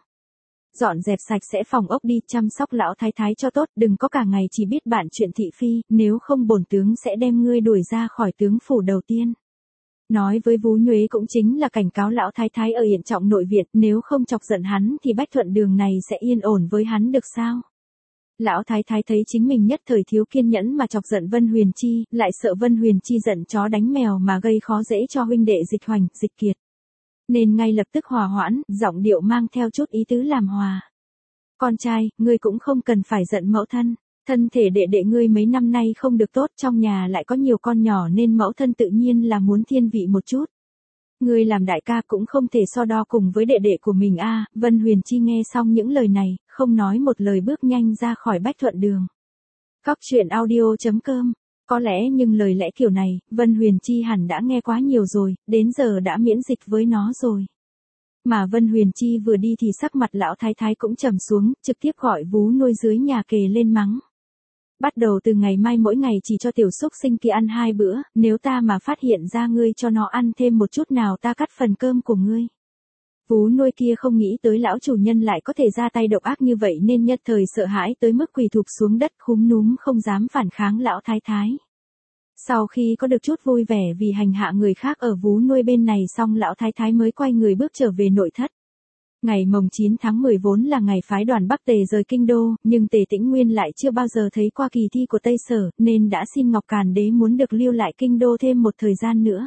Speaker 1: Dọn dẹp sạch sẽ phòng ốc đi, chăm sóc lão thái thái cho tốt, đừng có cả ngày chỉ biết bạn chuyện thị phi, nếu không bổn tướng sẽ đem ngươi đuổi ra khỏi tướng phủ đầu tiên. Nói với Vú Nhuế cũng chính là cảnh cáo lão thái thái ở Yện Trọng nội viện, nếu không chọc giận hắn thì Bách Thuận Đường này sẽ yên ổn với hắn được sao? Lão thái thái thấy chính mình nhất thời thiếu kiên nhẫn mà chọc giận Vân Huyền Chi, lại sợ Vân Huyền Chi giận chó đánh mèo mà gây khó dễ cho huynh đệ Dịch Hoành, Dịch Kiệt. Nên ngay lập tức hòa hoãn, giọng điệu mang theo chút ý tứ làm hòa. Con trai, ngươi cũng không cần phải giận mẫu thân. Thân thể đệ đệ ngươi mấy năm nay không được tốt, trong nhà lại có nhiều con nhỏ nên mẫu thân tự nhiên là muốn thiên vị một chút. Ngươi làm đại ca cũng không thể so đo cùng với đệ đệ của mình a. À. Vân Huyền Chi nghe xong những lời này, không nói một lời bước nhanh ra khỏi Bách Thuận Đường. Cóc truyện audio chấm com. Có lẽ nhưng lời lẽ kiểu này, Vân Huyền Chi hẳn đã nghe quá nhiều rồi, đến giờ đã miễn dịch với nó rồi. Mà Vân Huyền Chi vừa đi thì sắc mặt lão thái thái cũng trầm xuống, trực tiếp gọi Vú Nuôi dưới nhà kề lên mắng. Bắt đầu từ ngày mai mỗi ngày chỉ cho tiểu xúc sinh kia ăn hai bữa, nếu ta mà phát hiện ra ngươi cho nó ăn thêm một chút nào ta cắt phần cơm của ngươi. Vú Nuôi kia không nghĩ tới lão chủ nhân lại có thể ra tay độc ác như vậy nên nhất thời sợ hãi tới mức quỳ thụp xuống đất khúm núm không dám phản kháng lão thái thái. Sau khi có được chút vui vẻ vì hành hạ người khác ở Vú Nuôi bên này xong lão thái thái mới quay người bước trở về nội thất. Ngày mồng chín tháng mười vốn là ngày phái đoàn Bắc Tề rời kinh đô, nhưng Tề Tĩnh Nguyên lại chưa bao giờ thấy qua kỳ thi của Tây Sở, nên đã xin Ngọc Càn Đế muốn được lưu lại kinh đô thêm một thời gian nữa.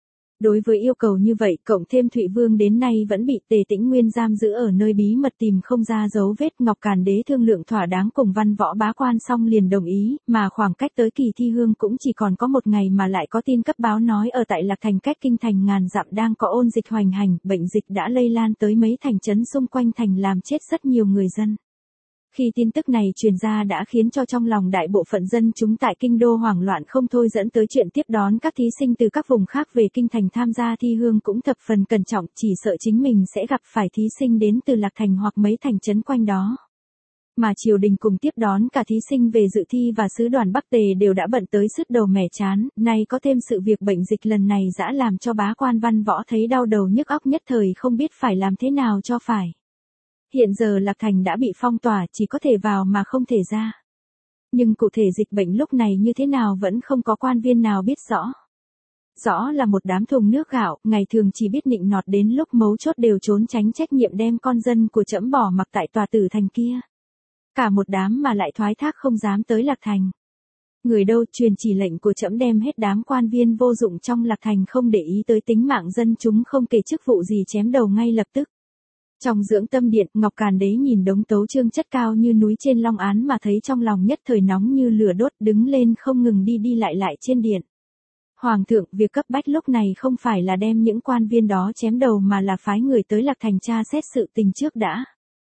Speaker 1: Đối với yêu cầu như vậy, cộng thêm Thụy Vương đến nay vẫn bị Tề Tĩnh Nguyên giam giữ ở nơi bí mật tìm không ra dấu vết, Ngọc Càn Đế thương lượng thỏa đáng cùng Văn Võ bá quan xong liền đồng ý, mà khoảng cách tới kỳ thi hương cũng chỉ còn có một ngày mà lại có tin cấp báo nói ở tại Lạc Thành cách kinh thành ngàn dặm đang có ôn dịch hoành hành, bệnh dịch đã lây lan tới mấy thành trấn xung quanh thành làm chết rất nhiều người dân. Khi tin tức này truyền ra đã khiến cho trong lòng đại bộ phận dân chúng tại kinh đô hoảng loạn không thôi, dẫn tới chuyện tiếp đón các thí sinh từ các vùng khác về kinh thành tham gia thi hương cũng thập phần cẩn trọng, chỉ sợ chính mình sẽ gặp phải thí sinh đến từ Lạc Thành hoặc mấy thành trấn quanh đó. Mà triều đình cùng tiếp đón cả thí sinh về dự thi và sứ đoàn Bắc Tề đều đã bận tới sứt đầu mẻ chán, nay có thêm sự việc bệnh dịch lần này dã làm cho bá quan Văn Võ thấy đau đầu nhức óc, nhất thời không biết phải làm thế nào cho phải. Hiện giờ Lạc Thành đã bị phong tỏa, chỉ có thể vào mà không thể ra. Nhưng cụ thể dịch bệnh lúc này như thế nào vẫn không có quan viên nào biết rõ. Rõ là một đám thùng nước gạo, ngày thường chỉ biết nịnh nọt, đến lúc mấu chốt đều trốn tránh trách nhiệm đem con dân của trẫm bỏ mặc tại tòa tử thành kia. Cả một đám mà lại thoái thác không dám tới Lạc Thành. Người đâu truyền chỉ lệnh của trẫm đem hết đám quan viên vô dụng trong Lạc Thành không để ý tới tính mạng dân chúng, không kể chức vụ gì chém đầu ngay lập tức. Trong dưỡng tâm điện, Ngọc Càn Đế nhìn đống tấu chương chất cao như núi trên long án mà thấy trong lòng nhất thời nóng như lửa đốt, đứng lên không ngừng đi đi lại lại trên điện. Hoàng thượng, việc cấp bách lúc này không phải là đem những quan viên đó chém đầu mà là phái người tới Lạc Thành tra xét sự tình trước đã.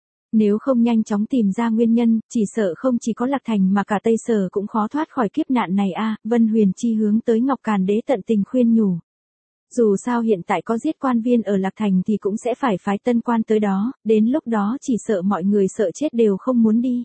Speaker 1: Nếu không nhanh chóng tìm ra nguyên nhân, chỉ sợ không chỉ có Lạc Thành mà cả Tây Sở cũng khó thoát khỏi kiếp nạn này a. À, Vân Huyền Chi hướng tới Ngọc Càn Đế tận tình khuyên nhủ. Dù sao hiện tại có giết quan viên ở Lạc Thành thì cũng sẽ phải phái tân quan tới đó, đến lúc đó chỉ sợ mọi người sợ chết đều không muốn đi.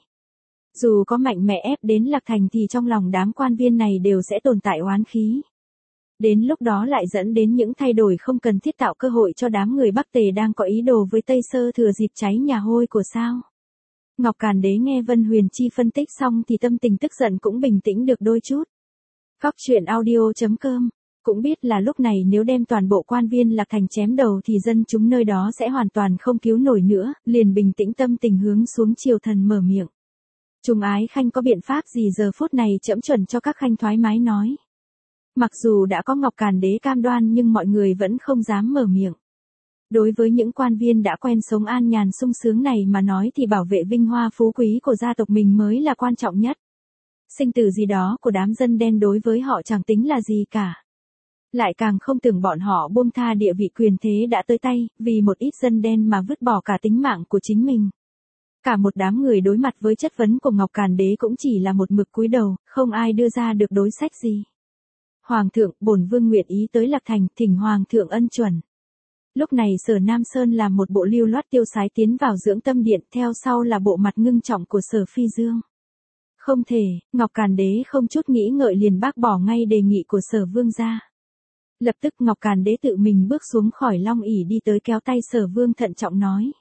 Speaker 1: Dù có mạnh mẽ ép đến Lạc Thành thì trong lòng đám quan viên này đều sẽ tồn tại oán khí. Đến lúc đó lại dẫn đến những thay đổi không cần thiết, tạo cơ hội cho đám người Bắc Tề đang có ý đồ với Tây Sơ thừa dịp cháy nhà hôi của sao. Ngọc Càn Đế nghe Vân Huyền Chi phân tích xong thì tâm tình tức giận cũng bình tĩnh được đôi chút. Cóc truyện audio chấm com. Cũng biết là lúc này nếu đem toàn bộ quan viên Lạc Thành chém đầu thì dân chúng nơi đó sẽ hoàn toàn không cứu nổi nữa, liền bình tĩnh tâm tình hướng xuống triều thần mở miệng. Trung Ái Khanh có biện pháp gì giờ phút này trẫm chuẩn cho các khanh thoải mái nói. Mặc dù đã có Ngọc Càn Đế cam đoan nhưng mọi người vẫn không dám mở miệng. Đối với những quan viên đã quen sống an nhàn sung sướng này mà nói thì bảo vệ vinh hoa phú quý của gia tộc mình mới là quan trọng nhất. Sinh tử gì đó của đám dân đen đối với họ chẳng tính là gì cả. Lại càng không tưởng bọn họ buông tha địa vị quyền thế đã tới tay, vì một ít dân đen mà vứt bỏ cả tính mạng của chính mình. Cả một đám người đối mặt với chất vấn của Ngọc Càn Đế cũng chỉ là một mực cúi đầu, không ai đưa ra được đối sách gì. Hoàng thượng, bổn vương nguyện ý tới Lạc Thành, thỉnh Hoàng thượng ân chuẩn. Lúc này Sở Nam Sơn làm một bộ lưu loát tiêu sái tiến vào dưỡng tâm điện, theo sau là bộ mặt ngưng trọng của Sở Phi Dương. Không thể, Ngọc Càn Đế không chút nghĩ ngợi liền bác bỏ ngay đề nghị của Sở Vương gia. Lập tức Ngọc Càn Đế tự mình bước xuống khỏi long ỷ đi tới kéo tay Sở Vương thận trọng nói.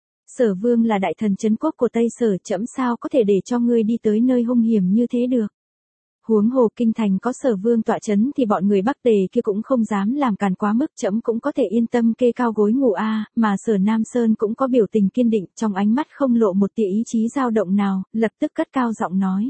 Speaker 1: Sở Vương là đại thần trấn quốc của Tây Sở, trẫm sao có thể để cho ngươi đi tới nơi hung hiểm như thế được. Huống hồ kinh thành có Sở Vương tọa chấn thì bọn người Bắc Tề kia cũng không dám làm càn quá mức, trẫm cũng có thể yên tâm kê cao gối ngủ a. Mà Sở Nam Sơn cũng có biểu tình kiên định, trong ánh mắt không lộ một tia ý chí dao động nào, lập tức cất cao giọng nói.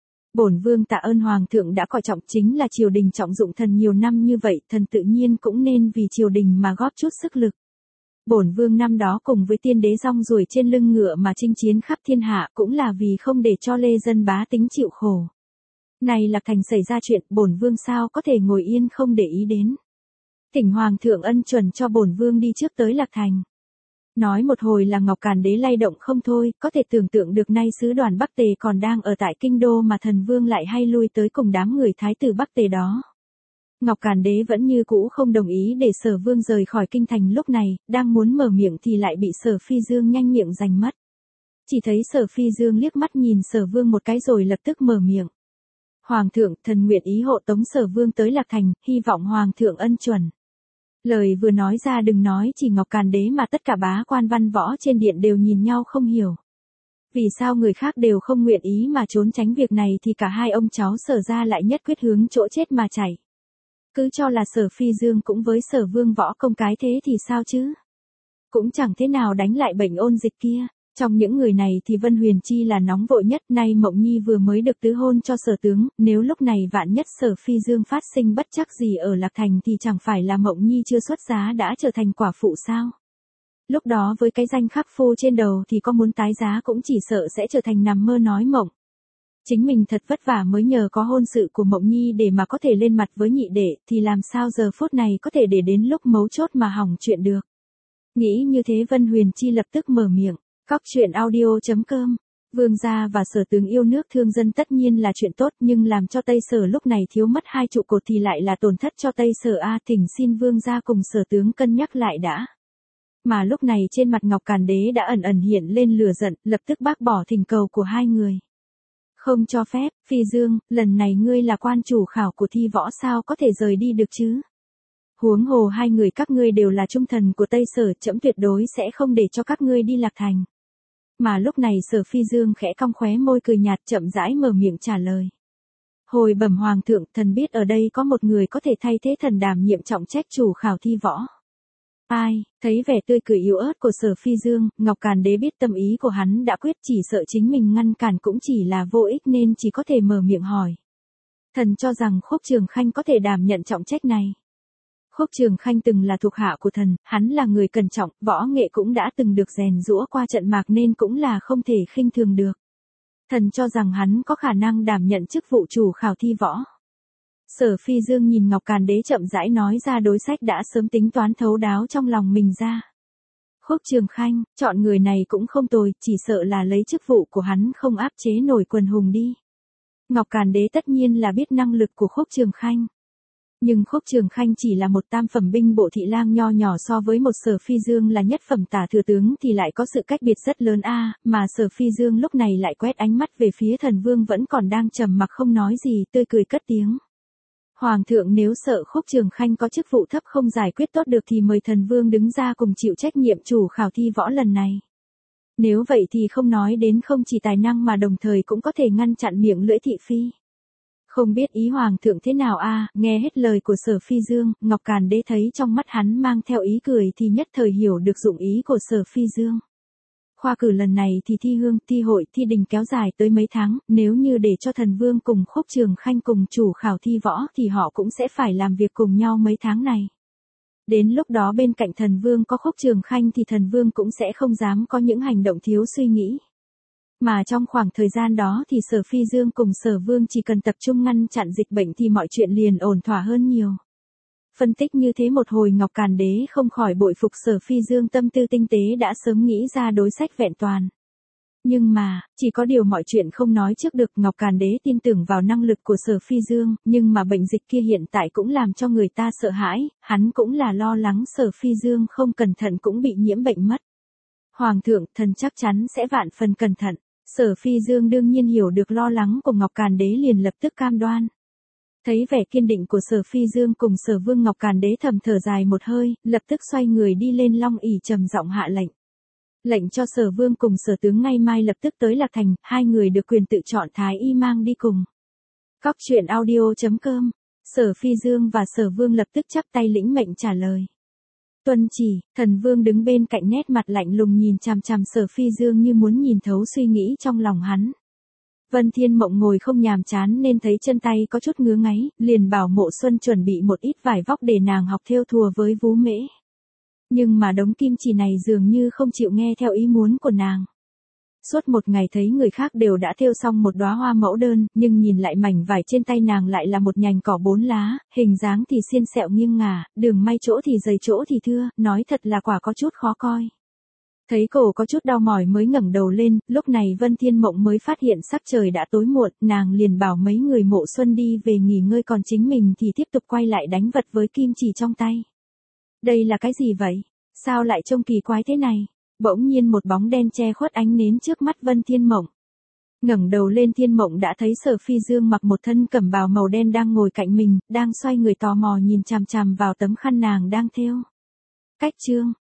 Speaker 1: Bổn vương tạ ơn hoàng thượng đã coi trọng, chính là triều đình trọng dụng thần nhiều năm như vậy, thần tự nhiên cũng nên vì triều đình mà góp chút sức lực. Bổn vương năm đó cùng với tiên đế rong ruổi trên lưng ngựa mà chinh chiến khắp thiên hạ cũng là vì không để cho lê dân bá tính chịu khổ. Này Lạc Thành xảy ra chuyện, bổn vương sao có thể ngồi yên không để ý đến. Thỉnh hoàng thượng ân chuẩn cho bổn vương đi trước tới Lạc Thành. Nói một hồi là Ngọc Càn Đế lay động không thôi, có thể tưởng tượng được nay sứ đoàn Bắc Tề còn đang ở tại kinh đô mà thần vương lại hay lui tới cùng đám người thái tử Bắc Tề đó. Ngọc Càn Đế vẫn như cũ không đồng ý để Sở Vương rời khỏi kinh thành, lúc này, đang muốn mở miệng thì lại bị Sở Phi Dương nhanh miệng giành mất. Chỉ thấy Sở Phi Dương liếc mắt nhìn Sở Vương một cái rồi lập tức mở miệng. Hoàng thượng, thần nguyện ý hộ tống Sở Vương tới Lạc Thành, hy vọng Hoàng thượng ân chuẩn. Lời vừa nói ra đừng nói chỉ Ngọc Càn Đế mà tất cả bá quan văn võ trên điện đều nhìn nhau không hiểu. Vì sao người khác đều không nguyện ý mà trốn tránh việc này thì cả hai ông cháu Sở ra lại nhất quyết hướng chỗ chết mà chạy. Cứ cho là Sở Phi Dương cũng với Sở Vương võ công cái thế thì sao chứ? Cũng chẳng thế nào đánh lại bệnh ôn dịch kia. Trong những người này thì Vân Huyền Chi là nóng vội nhất, nay Mộng Nhi vừa mới được tứ hôn cho Sở tướng, nếu lúc này vạn nhất Sở Phi Dương phát sinh bất trắc gì ở Lạc Thành thì chẳng phải là Mộng Nhi chưa xuất giá đã trở thành quả phụ sao? Lúc đó với cái danh khắc phu trên đầu thì có muốn tái giá cũng chỉ sợ sẽ trở thành nằm mơ nói mộng. Chính mình thật vất vả mới nhờ có hôn sự của Mộng Nhi để mà có thể lên mặt với nhị đệ, thì làm sao giờ phút này có thể để đến lúc mấu chốt mà hỏng chuyện được. Nghĩ như thế Vân Huyền Chi lập tức mở miệng. Cóc truyện audio chấm com. Vương gia và Sở tướng yêu nước thương dân tất nhiên là chuyện tốt, nhưng làm cho Tây Sở lúc này thiếu mất hai trụ cột thì lại là tổn thất cho Tây Sở a. Thỉnh xin vương gia cùng Sở tướng cân nhắc lại đã. Mà lúc này trên mặt Ngọc Càn Đế đã ẩn ẩn hiện lên lửa giận, lập tức bác bỏ thỉnh cầu của hai người. Không cho phép, Phi Dương, lần này ngươi là quan chủ khảo của thi võ sao có thể rời đi được chứ? Huống hồ hai người các ngươi đều là trung thần của Tây Sở, trẫm tuyệt đối sẽ không để cho các ngươi đi Lạc Thành. Mà lúc này Sở Phi Dương khẽ cong khóe môi cười nhạt chậm rãi mở miệng trả lời. Hồi bẩm hoàng thượng, thần biết ở đây có một người có thể thay thế thần đảm nhiệm trọng trách chủ khảo thi võ. Ai, thấy vẻ tươi cười yếu ớt của Sở Phi Dương, Ngọc Càn Đế biết tâm ý của hắn đã quyết, chỉ sợ chính mình ngăn cản cũng chỉ là vô ích nên chỉ có thể mở miệng hỏi. Thần cho rằng Khúc Trường Khanh có thể đảm nhận trọng trách này. Khúc Trường Khanh từng là thuộc hạ của thần, hắn là người cẩn trọng, võ nghệ cũng đã từng được rèn giũa qua trận mạc nên cũng là không thể khinh thường được. Thần cho rằng hắn có khả năng đảm nhận chức vụ chủ khảo thi võ. Sở Phi Dương nhìn Ngọc Càn Đế chậm rãi nói ra đối sách đã sớm tính toán thấu đáo trong lòng mình ra. Khúc Trường Khanh, chọn người này cũng không tồi, chỉ sợ là lấy chức vụ của hắn không áp chế nổi quần hùng đi. Ngọc Càn Đế tất nhiên là biết năng lực của Khúc Trường Khanh. Nhưng Khúc Trường Khanh chỉ là một tam phẩm binh bộ thị lang nho nhỏ so với một Sở Phi Dương là nhất phẩm tả thừa tướng thì lại có sự cách biệt rất lớn a. Mà Sở Phi Dương lúc này lại quét ánh mắt về phía thần vương vẫn còn đang trầm mặc không nói gì, tươi cười cất tiếng. Hoàng thượng nếu sợ Khúc Trường Khanh có chức vụ thấp không giải quyết tốt được thì mời thần vương đứng ra cùng chịu trách nhiệm chủ khảo thi võ lần này. Nếu vậy thì không nói đến không chỉ tài năng mà đồng thời cũng có thể ngăn chặn miệng lưỡi thị phi. Không biết ý hoàng thượng thế nào a. Nghe hết lời của Sở Phi Dương, Ngọc Càn Đế thấy trong mắt hắn mang theo ý cười thì nhất thời hiểu được dụng ý của Sở Phi Dương. Khoa cử lần này thì thi hương, thi hội, thi đình kéo dài tới mấy tháng, nếu như để cho thần vương cùng Khúc Trường Khanh cùng chủ khảo thi võ thì họ cũng sẽ phải làm việc cùng nhau mấy tháng này. Đến lúc đó bên cạnh thần vương có Khúc Trường Khanh thì thần vương cũng sẽ không dám có những hành động thiếu suy nghĩ. Mà trong khoảng thời gian đó thì Sở Phi Dương cùng Sở Vương chỉ cần tập trung ngăn chặn dịch bệnh thì mọi chuyện liền ổn thỏa hơn nhiều. Phân tích như thế một hồi Ngọc Càn Đế không khỏi bội phục Sở Phi Dương tâm tư tinh tế đã sớm nghĩ ra đối sách vẹn toàn. Nhưng mà, chỉ có điều mọi chuyện không nói trước được. Ngọc Càn Đế tin tưởng vào năng lực của Sở Phi Dương, nhưng mà bệnh dịch kia hiện tại cũng làm cho người ta sợ hãi, hắn cũng là lo lắng Sở Phi Dương không cẩn thận cũng bị nhiễm bệnh mất. Hoàng thượng, thần chắc chắn sẽ vạn phần cẩn thận. Sở Phi Dương đương nhiên hiểu được lo lắng của Ngọc Càn Đế liền lập tức cam đoan. Thấy vẻ kiên định của Sở Phi Dương cùng Sở Vương, Ngọc Càn Đế thầm thở dài một hơi, lập tức xoay người đi lên long ỷ trầm giọng hạ lệnh. Lệnh cho Sở Vương cùng Sở tướng ngay mai lập tức tới Lạc Thành, hai người được quyền tự chọn thái y mang đi cùng. Cóc truyện audio chấm com. Sở Phi Dương và Sở Vương lập tức chắp tay lĩnh mệnh trả lời. Tuân chỉ. Thần Vương đứng bên cạnh nét mặt lạnh lùng nhìn chằm chằm Sở Phi Dương như muốn nhìn thấu suy nghĩ trong lòng hắn. Vân Thiên Mộng ngồi không nhàm chán nên thấy chân tay có chút ngứa ngáy, liền bảo Mộ Xuân chuẩn bị một ít vải vóc để nàng học thêu thùa với vú mễ. Nhưng mà đống kim chỉ này dường như không chịu nghe theo ý muốn của nàng. Suốt một ngày thấy người khác đều đã thêu xong một đóa hoa mẫu đơn, nhưng nhìn lại mảnh vải trên tay nàng lại là một nhành cỏ bốn lá, hình dáng thì xiên xẹo nghiêng ngả, đường may chỗ thì dày chỗ thì thưa, nói thật là quả có chút khó coi. Thấy cổ có chút đau mỏi mới ngẩng đầu lên, lúc này Vân Thiên Mộng mới phát hiện sắc trời đã tối muộn, nàng liền bảo mấy người Mộ Xuân đi về nghỉ ngơi còn chính mình thì tiếp tục quay lại đánh vật với kim chỉ trong tay. Đây là cái gì vậy? Sao lại trông kỳ quái thế này? Bỗng nhiên một bóng đen che khuất ánh nến trước mắt Vân Thiên Mộng. Ngẩng đầu lên Thiên Mộng đã thấy Sở Phi Dương mặc một thân cẩm bào màu đen đang ngồi cạnh mình, đang xoay người tò mò nhìn chằm chằm vào tấm khăn nàng đang thêu. Cách chương